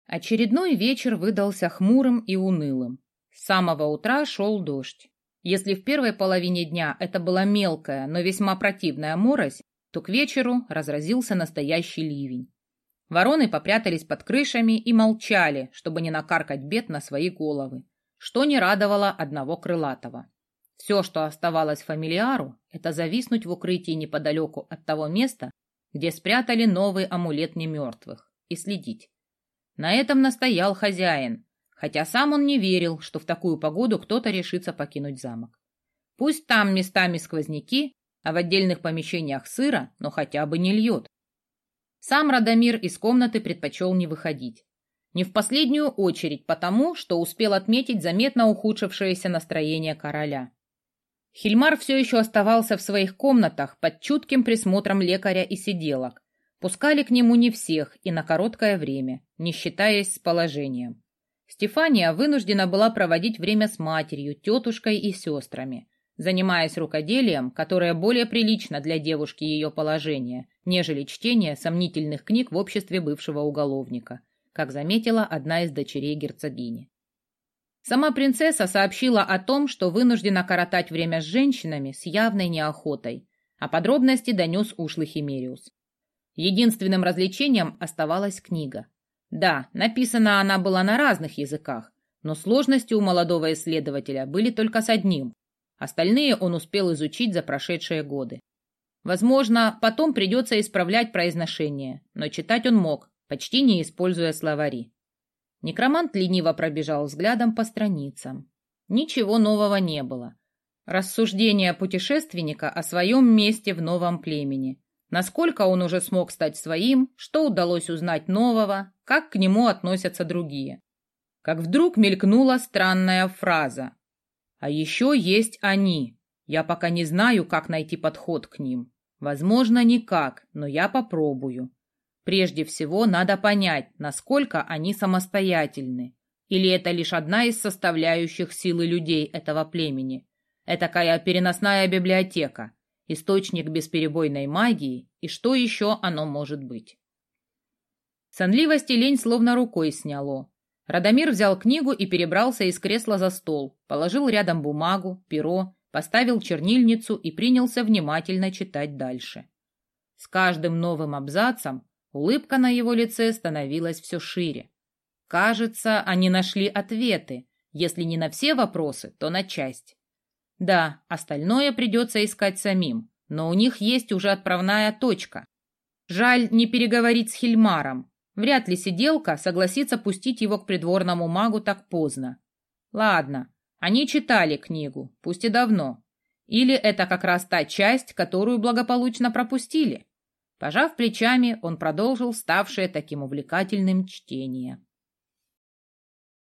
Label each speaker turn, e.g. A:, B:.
A: Очередной вечер выдался хмурым и унылым. С самого утра шел дождь. Если в первой половине дня это была мелкая, но весьма противная морось, то к вечеру разразился настоящий ливень. Вороны попрятались под крышами и молчали, чтобы не накаркать бед на свои головы, что не радовало одного крылатого. Все, что оставалось фамильяру, это зависнуть в укрытии неподалеку от того места, где спрятали новый амулет немертвых, и следить. На этом настоял хозяин, хотя сам он не верил, что в такую погоду кто-то решится покинуть замок. Пусть там местами сквозняки, а в отдельных помещениях сыро, но хотя бы не льет. Сам Радомир из комнаты предпочел не выходить. Не в последнюю очередь потому, что успел отметить заметно ухудшившееся настроение короля. Хильмар все еще оставался в своих комнатах под чутким присмотром лекаря и сиделок. Пускали к нему не всех и на короткое время, не считаясь с положением. Стефания вынуждена была проводить время с матерью, тетушкой и сестрами, занимаясь рукоделием, которое более прилично для девушки ее положения, нежели чтение сомнительных книг в обществе бывшего уголовника, как заметила одна из дочерей герцогини. Сама принцесса сообщила о том, что вынуждена коротать время с женщинами с явной неохотой, а подробности донес ушлый Химериус. Единственным развлечением оставалась книга. Да, написана она была на разных языках, но сложности у молодого исследователя были только с одним. Остальные он успел изучить за прошедшие годы. Возможно, потом придется исправлять произношение, но читать он мог, почти не используя словари. Некромант лениво пробежал взглядом по страницам. Ничего нового не было. Рассуждения путешественника о своем месте в новом племени. Насколько он уже смог стать своим, что удалось узнать нового, как к нему относятся другие. Как вдруг мелькнула странная фраза. «А еще есть они. Я пока не знаю, как найти подход к ним. Возможно, никак, но я попробую. Прежде всего, надо понять, насколько они самостоятельны. Или это лишь одна из составляющих силы людей этого племени. Этакая переносная библиотека. Источник бесперебойной магии, и что еще оно может быть. Сонливость и лень словно рукой сняло. Радомир взял книгу и перебрался из кресла за стол, положил рядом бумагу, перо, поставил чернильницу и принялся внимательно читать дальше. С каждым новым абзацем улыбка на его лице становилась все шире. Кажется, они нашли ответы, если не на все вопросы, то на часть. Да, остальное придется искать самим, но у них есть уже отправная точка. Жаль не переговорить с Хильмаром. Вряд ли сиделка согласится пустить его к придворному магу так поздно. Ладно, они читали книгу, пусть и давно. Или это как раз та часть, которую благополучно пропустили. Пожав плечами, он продолжил ставшее таким увлекательным чтение.